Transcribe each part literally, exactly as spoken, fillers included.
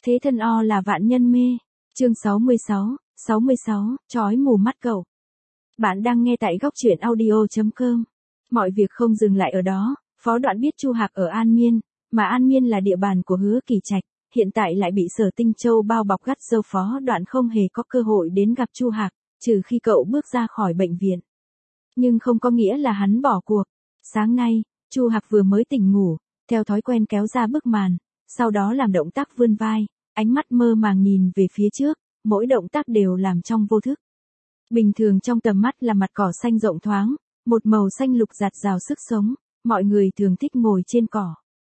Thế thân o là vạn nhân mê. Chương sáu mươi sáu, sáu mươi sáu, chói mù mắt cậu. Bạn đang nghe tại góc truyện audio chấm com. Mọi việc không dừng lại ở đó, Phó Đoạn biết Chu Hạc ở An Miên, mà An Miên là địa bàn của Hứa Kỳ Trạch, hiện tại lại bị Sở Tinh Châu bao bọc gắt gao. Phó Đoạn không hề có cơ hội đến gặp Chu Hạc, trừ khi cậu bước ra khỏi bệnh viện. Nhưng không có nghĩa là hắn bỏ cuộc. Sáng nay, Chu Hạc vừa mới tỉnh ngủ, theo thói quen kéo ra bức màn, sau đó làm động tác vươn vai, ánh mắt mơ màng nhìn về phía trước, mỗi động tác đều làm trong vô thức. Bình thường trong tầm mắt là mặt cỏ xanh rộng thoáng, một màu xanh lục rạt rào sức sống, mọi người thường thích ngồi trên cỏ.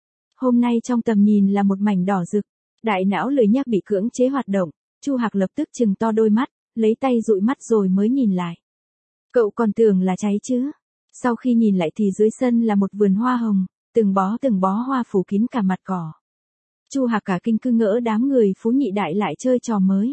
Hôm nay trong tầm nhìn là một mảnh đỏ rực, đại não lười nhác bị cưỡng chế hoạt động, Chu Hạc lập tức trừng to đôi mắt, lấy tay dụi mắt rồi mới nhìn lại. Cậu còn tưởng là cháy chứ? Sau khi nhìn lại thì dưới sân là một vườn hoa hồng, từng bó từng bó hoa phủ kín cả mặt cỏ. Chu Hạc cả kinh cứ ngỡ đám người Phú Nhị Đại lại chơi trò mới.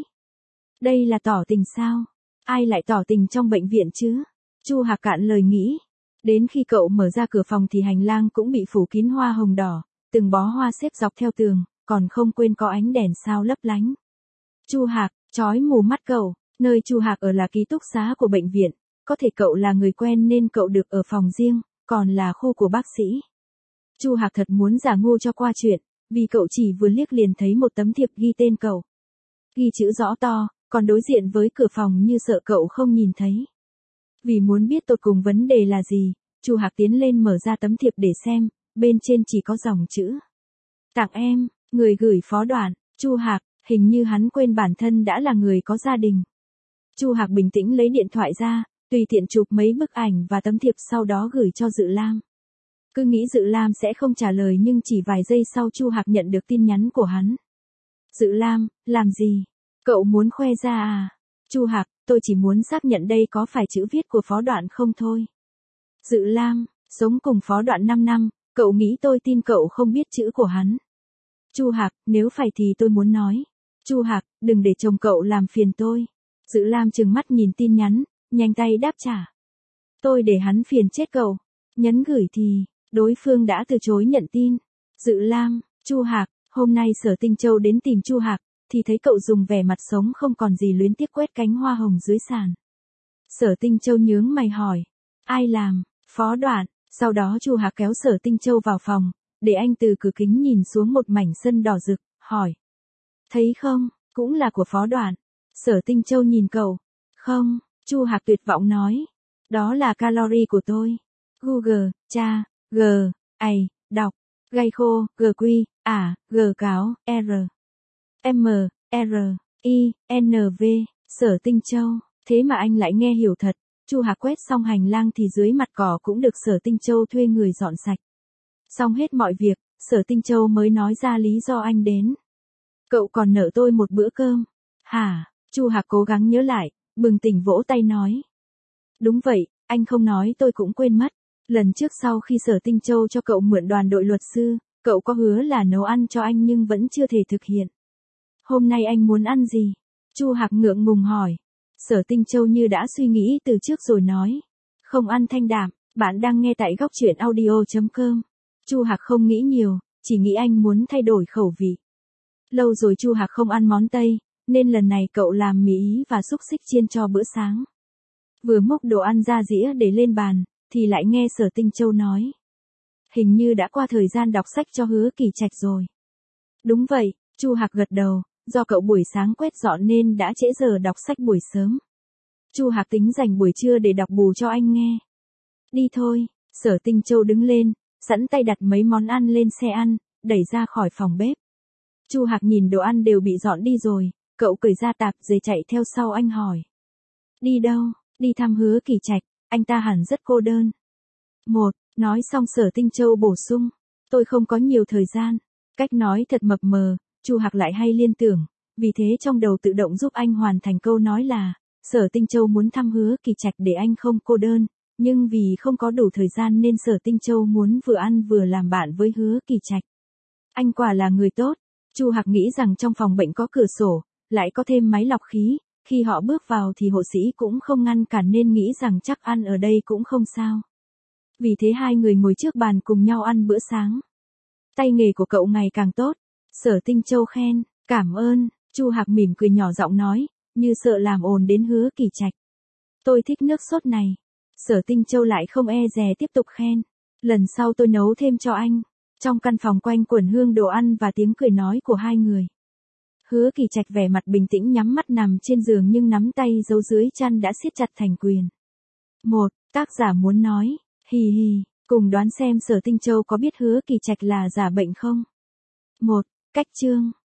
Đây là tỏ tình sao? Ai lại tỏ tình trong bệnh viện chứ? Chu Hạc cạn lời nghĩ. Đến khi cậu mở ra cửa phòng thì hành lang cũng bị phủ kín hoa hồng đỏ, từng bó hoa xếp dọc theo tường, còn không quên có ánh đèn sao lấp lánh. Chu Hạc, chói mù mắt cậu, nơi Chu Hạc ở là ký túc xá của bệnh viện, có thể cậu là người quen nên cậu được ở phòng riêng, còn là khu của bác sĩ. Chu Hạc thật muốn giả ngu cho qua chuyện, vì cậu chỉ vừa liếc liền thấy một tấm thiệp ghi tên cậu. Ghi chữ rõ to, còn đối diện với cửa phòng như sợ cậu không nhìn thấy. Vì muốn biết tột cùng vấn đề là gì, Chu Hạc tiến lên mở ra tấm thiệp để xem, bên trên chỉ có dòng chữ. Tặng em, người gửi Phó Đoạn, Chu Hạc, hình như hắn quên bản thân đã là người có gia đình. Chu Hạc bình tĩnh lấy điện thoại ra, tùy tiện chụp mấy bức ảnh và tấm thiệp sau đó gửi cho Dự Lam. Cứ nghĩ Dự Lam sẽ không trả lời nhưng chỉ vài giây sau Chu Hạc nhận được tin nhắn của hắn. Dự Lam, làm gì? Cậu muốn khoe ra à? Chu Hạc, tôi chỉ muốn xác nhận đây có phải chữ viết của Phó Đoạn không thôi. Dự Lam, sống cùng Phó Đoạn năm năm, cậu nghĩ tôi tin cậu không biết chữ của hắn. Chu Hạc, nếu phải thì tôi muốn nói. Chu Hạc, đừng để chồng cậu làm phiền tôi. Dự Lam trừng mắt nhìn tin nhắn, nhanh tay đáp trả. Tôi để hắn phiền chết cậu. Nhấn gửi thì, đối phương đã từ chối nhận tin. Dự Lam, Chu Hạc, hôm nay Sở Tinh Châu đến tìm Chu Hạc, thì thấy cậu dùng vẻ mặt sống không còn gì luyến tiếc quét cánh hoa hồng dưới sàn. Sở Tinh Châu nhướng mày hỏi, ai làm? Phó Đoạn. Sau đó Chu Hạc kéo Sở Tinh Châu vào phòng, để anh từ cửa kính nhìn xuống một mảnh sân đỏ rực, hỏi. Thấy không, cũng là của Phó Đoạn. Sở Tinh Châu nhìn cậu. Không, Chu Hạc tuyệt vọng nói. Đó là calorie của tôi. Google, cha, G, ai, đọc, gay khô, G quy, ả, G cáo, R. M, R, I, N V, Sở Tinh Châu. Thế mà anh lại nghe hiểu thật. Chu Hạc quét xong hành lang thì dưới mặt cỏ cũng được Sở Tinh Châu thuê người dọn sạch. Xong hết mọi việc, Sở Tinh Châu mới nói ra lý do anh đến. Cậu còn nợ tôi một bữa cơm. Hả? Chu Hạc cố gắng nhớ lại, bừng tỉnh vỗ tay nói. Đúng vậy, anh không nói tôi cũng quên mất. Lần trước sau khi Sở Tinh Châu cho cậu mượn đoàn đội luật sư, cậu có hứa là nấu ăn cho anh nhưng vẫn chưa thể thực hiện. Hôm nay anh muốn ăn gì? Chu Hạc ngượng ngùng hỏi. Sở Tinh Châu như đã suy nghĩ từ trước rồi nói. Không ăn thanh đạm, bạn đang nghe tại góc truyện audio chấm com. Chu Hạc không nghĩ nhiều, chỉ nghĩ anh muốn thay đổi khẩu vị. Lâu rồi Chu Hạc không ăn món Tây, nên lần này cậu làm mì Ý và xúc xích chiên cho bữa sáng. Vừa múc đồ ăn ra dĩa để lên bàn, thì lại nghe Sở Tinh Châu nói. Hình như đã qua thời gian đọc sách cho Hứa Kỳ Trạch rồi. Đúng vậy, Chu Hạc gật đầu, do cậu buổi sáng quét dọn nên đã trễ giờ đọc sách buổi sớm. Chu Hạc tính dành buổi trưa để đọc bù cho anh nghe. Đi thôi, Sở Tinh Châu đứng lên, sẵn tay đặt mấy món ăn lên xe ăn, đẩy ra khỏi phòng bếp. Chu Hạc nhìn đồ ăn đều bị dọn đi rồi, cậu cởi ra tạp dề chạy theo sau anh hỏi. Đi đâu? Đi thăm Hứa Kỳ Trạch, anh ta hẳn rất cô đơn. Một, nói xong Sở Tinh Châu bổ sung. Tôi không có nhiều thời gian. Cách nói thật mập mờ, Chu Hạc lại hay liên tưởng, vì thế trong đầu tự động giúp anh hoàn thành câu nói là, Sở Tinh Châu muốn thăm Hứa Kỳ Trạch để anh không cô đơn, nhưng vì không có đủ thời gian nên Sở Tinh Châu muốn vừa ăn vừa làm bạn với Hứa Kỳ Trạch. Anh quả là người tốt. Chu Hạc nghĩ rằng trong phòng bệnh có cửa sổ, lại có thêm máy lọc khí, khi họ bước vào thì hộ sĩ cũng không ngăn cản nên nghĩ rằng chắc ăn ở đây cũng không sao. Vì thế hai người ngồi trước bàn cùng nhau ăn bữa sáng. Tay nghề của cậu ngày càng tốt. Sở Tinh Châu khen. Cảm ơn, Chu Hạc mỉm cười nhỏ giọng nói, như sợ làm ồn đến Hứa Kỳ Trạch. Tôi thích nước sốt này. Sở Tinh Châu lại không e dè tiếp tục khen. Lần sau tôi nấu thêm cho anh. Trong căn phòng quanh quẩn hương đồ ăn và tiếng cười nói của hai người. Hứa Kỳ Trạch vẻ mặt bình tĩnh nhắm mắt nằm trên giường nhưng nắm tay giấu dưới chăn đã siết chặt thành quyền. Một, tác giả muốn nói, hì hì, cùng đoán xem Sở Tinh Châu có biết Hứa Kỳ Trạch là giả bệnh không? Một, cách chương.